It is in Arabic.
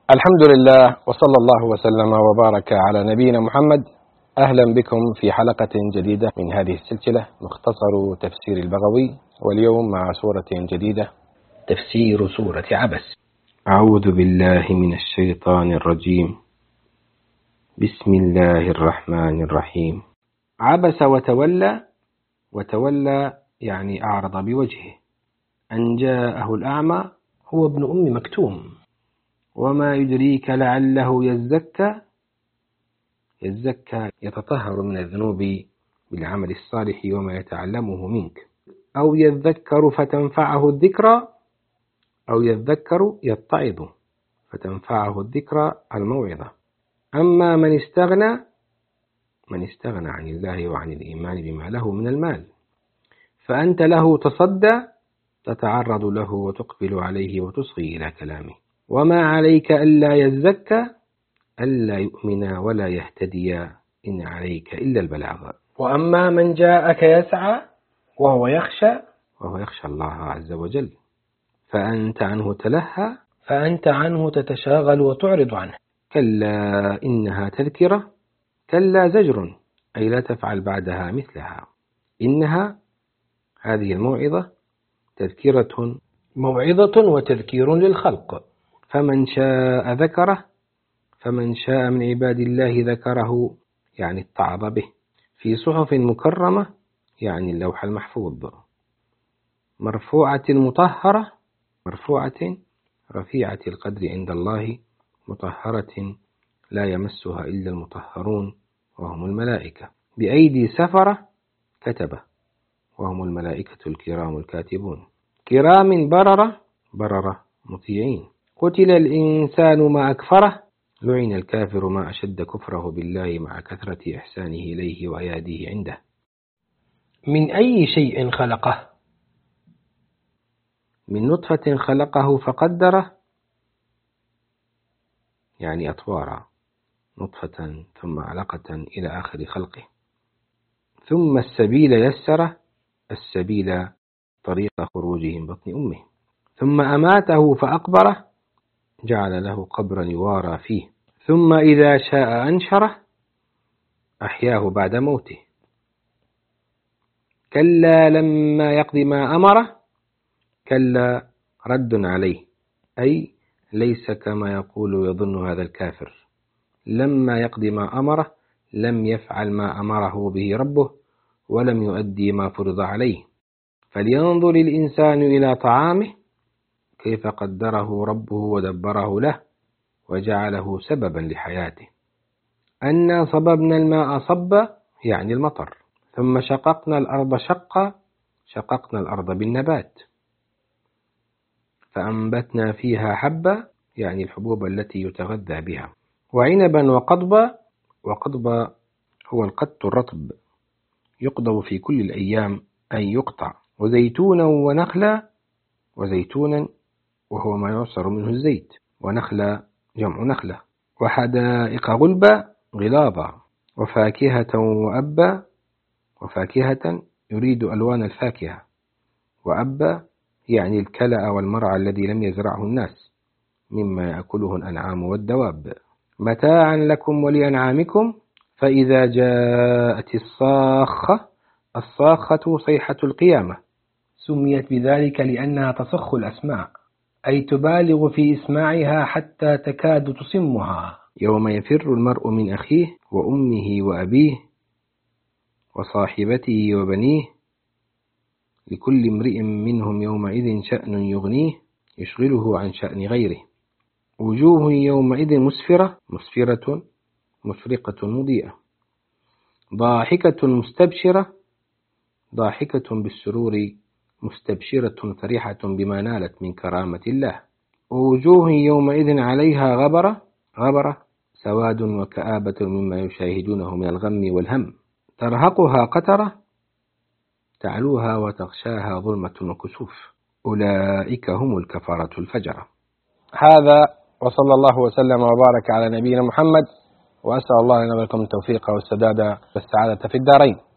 الحمد لله وصلى الله وسلم وبارك على نبينا محمد. أهلا بكم في حلقة جديدة من هذه السلسلة مختصر تفسير البغوي، واليوم مع سورة جديدة، تفسير سورة عبس. أعوذ بالله من الشيطان الرجيم. بسم الله الرحمن الرحيم. عبس وتولى. وتولى يعني أعرض بوجهه. أن جاءه الأعمى هو ابن أم مكتوم. وما يدريك لعله يزكى يتطهر من الذنوب بالعمل الصالح وما يتعلمه منك، أو يذكر فتنفعه الذكرى، أو يذكر يتعظ فتنفعه الذكرى الموعظة. أما من استغنى عن الله وعن الإيمان بما له من المال، فأنت له تصدى، تتعرض له وتقبل عليه وتصغي إلى كلامه. وما عليك ألا يزكى، ألا يؤمن ولا يهتدي، إن عليك إلا البلاغ. وأما من جاءك يسعى وهو يخشى الله عز وجل، فأنت عنه تلهى، فأنت عنه تتشاغل وتعرض عنه. كلا إنها تذكرة، كلا زجر، أي لا تفعل بعدها مثلها. إنها هذه الموعظة تذكرة، موعظة وتذكير للخلق. فمن شاء ذكره، فمن شاء من عباد الله ذكره، يعني اتعظ به، في صحف مكرمة، يعني اللوح المحفوظ، مرفوعة مطهرة، مرفوعة رفيعة القدر عند الله، مطهرة لا يمسها إلا المطهرون وهم الملائكة، بأيدي سفرة كتبة وهم الملائكة الكرام الكاتبون، كرام بررة مطيعين. قتل الإنسان ما أكفره، لعن الكافر ما أشد كفره بالله مع كثرة إحسانه إليه وأياده عنده. من أي شيء خلقه، من نطفة خلقه فقدره، يعني أطوارا، نطفة ثم علقة إلى آخر خلقه. ثم السبيل يسره، السبيل طريق خروجه من بطن أمه. ثم أماته فأقبره، جعل له قبرا يوارى فيه. ثم إذا شاء أنشره، أحياه بعد موته. كلا لما يقض ما أمره، كلا رد عليه، أي ليس كما يقول يظن هذا الكافر. لما يقض ما أمره، لم يفعل ما أمره به ربه، ولم يؤدي ما فرض عليه. فلينظر الإنسان إلى طعامه، كيف قدره ربه ودبره له، وجعله سببا لحياته. أنا صببنا الماء صبا، يعني المطر. ثم شققنا الأرض شقا، شققنا الأرض بالنبات، فأنبتنا فيها حبا، يعني الحبوب التي يتغذى بها، وعنبا وقضبا. وقضبا هو القط الرطب، يقضب في كل الأيام، أي يقطع. وزيتونا ونخلا، وزيتونا وهو ما يعصر منه الزيت، ونخلا جمع نخلة. وحدائق غلبا، غلاظا. وفاكهة وأبا، وفاكهة يريد ألوان الفاكهة، وأبا يعني الكلأ والمرعى الذي لم يزرعه الناس، مما يأكله الأنعام والدواب. متاعا لكم ولأنعامكم. فإذا جاءت الصاخة، الصاخة صيحة القيامة، سميت بذلك لأنها تصخ الأسماع، أي تبالغ في إسماعها حتى تكاد تصمها. يوم يفر المرء من أخيه وأمه وأبيه وصاحبته وبنيه، لكل امرئ منهم يومئذ شأن يغنيه، يشغله عن شأن غيره. وجوه يومئذ مسفرة، مسفرة مشرقة مضيئة. ضاحكة مستبشرة، ضاحكة بالسرور، مستبشرة فرحة بما نالت من كرامة الله. ووجوه يومئذ عليها غبرة، غبرة سواد وكآبة مما يشاهدونه من الغم والهم. ترهقها قترة، تعلوها وتغشاها ظلمة وكسوف. أولئك هم الكفرة الفجرة. هذا وصلى الله وسلم وبارك على نبينا محمد، وأسأل الله لنا ولكم التوفيق والسداد والسعادة في الدارين.